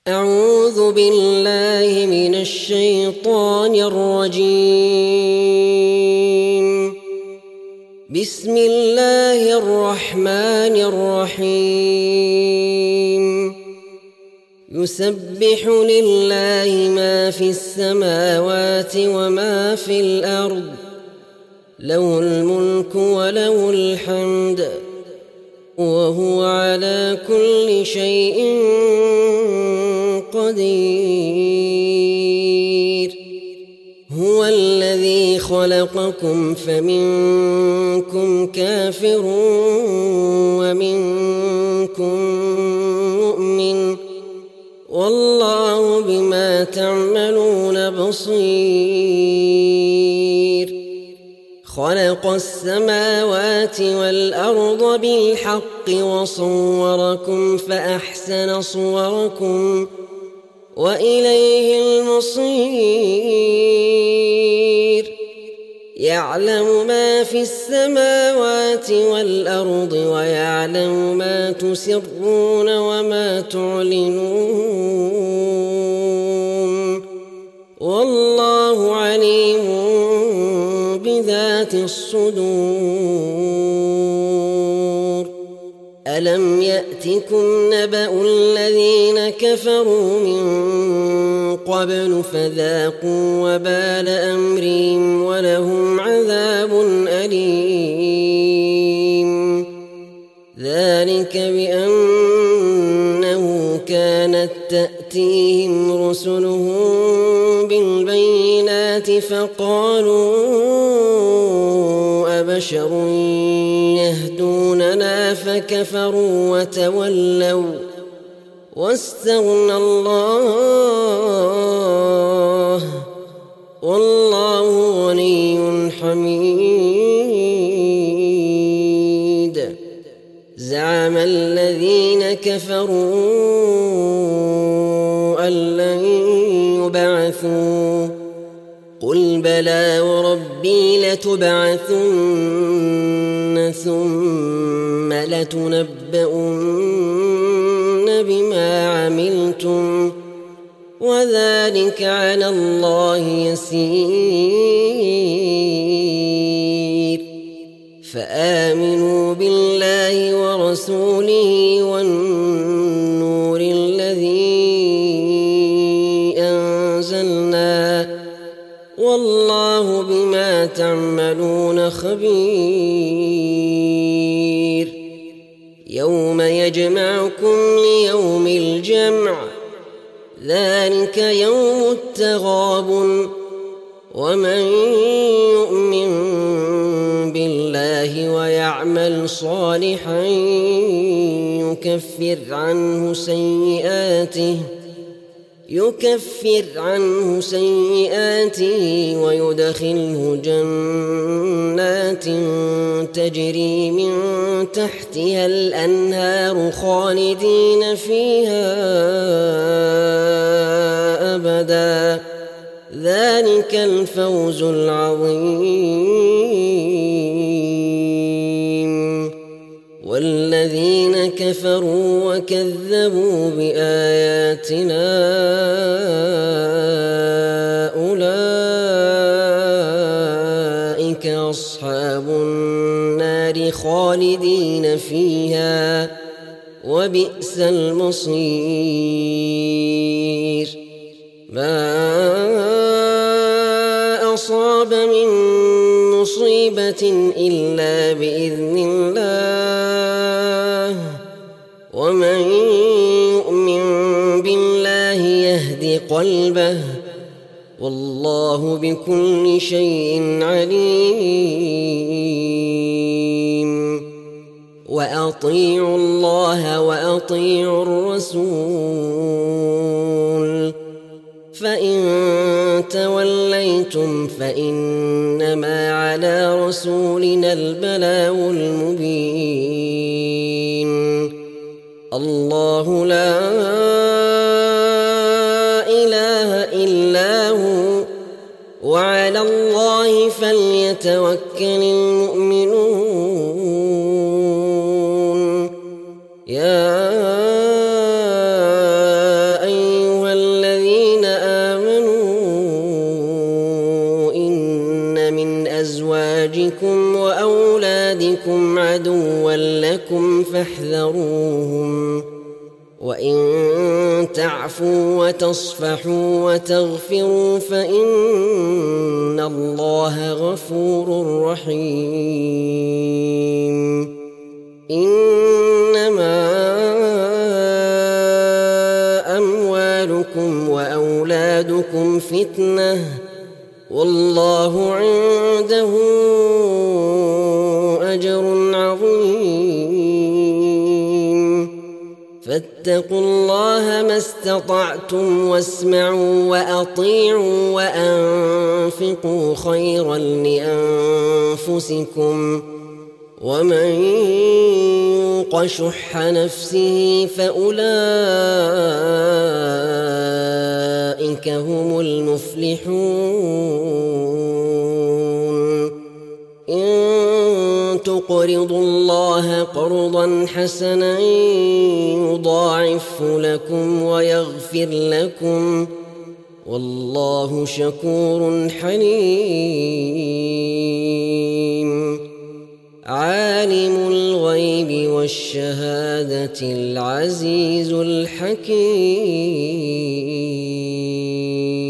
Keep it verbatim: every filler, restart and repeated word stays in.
أعوذ بالله من الشيطان الرجيم. بسم الله الرحمن الرحيم. يسبح لله ما في السماوات وما في الأرض، له الملك وله الحمد، وهو على كل شيء قدير. هو الذي خلقكم فمنكم كافر ومنكم مؤمن، والله بما تعملون بصير. خلق السماوات والأرض بالحق وصوركم فأحسن صوركم وإليه المصير. يعلم ما في السماوات والأرض ويعلم ما تسرون وما تعلنون، والله عليم بذات الصدور. ألم يأتكم نبأ الذين كفروا من قبل فذاقوا وبال أمرهم ولهم عذاب أليم. ذلك بأنه كانت تأتيهم رسلهم بالبينات فقالوا أبشر يهدوننا فكفروا وتولوا واستغنى الله، والله غني حميد. زعم الذين كفروا أن لن يبعثوا، قل بلى وربي لتبعثن ثم لتنبؤن بما عملتم، وذلك على الله يسير. فآمنوا بالله ورسوله والنور الذي أنزلنا، والله بما تعملون خبير. يوم يجمعكم ليوم الجمع، ذلك يوم التغابن. ومن يؤمن بالله ويعمل صالحا يكفر عنه سيئاته يكفر عنه سيئاته ويدخله جنات تجري من تحتها الأنهار خالدين فيها أبدا، ذلك الفوز العظيم. والذين كفروا وكذبوا بآياتنا أولئك أصحاب النار خالدين فيها، وبئس المصير. ما أصاب من مصيبة إلا بإذن الله، ومن يؤمن بالله يهد قلبه، والله بكل شيء عليم. وأطيعوا الله وأطيعوا الرسول، فإن توليتم فإنما على رسولنا البلاغ المبين. الله لا إله إلا هو، وعلى الله فليتوكل المؤمنون. يا فاحذروهم وإن تعفوا وتصفحوا وتغفروا فإن الله غفور رحيم. إنما أموالكم وأولادكم فتنة والله عنده أجر عظيم. فاتقوا الله ما استطعتم واسمعوا وأطيعوا وأنفقوا خيرا لأنفسكم ومن يوق شح نفسه فأولئك هم المفلحون. إن تقرضوا الله قرضا حسنا يضاعفه لكم ويغفر لكم والله شكور حليم. عالم الغيب والشهادة العزيز الحكيم.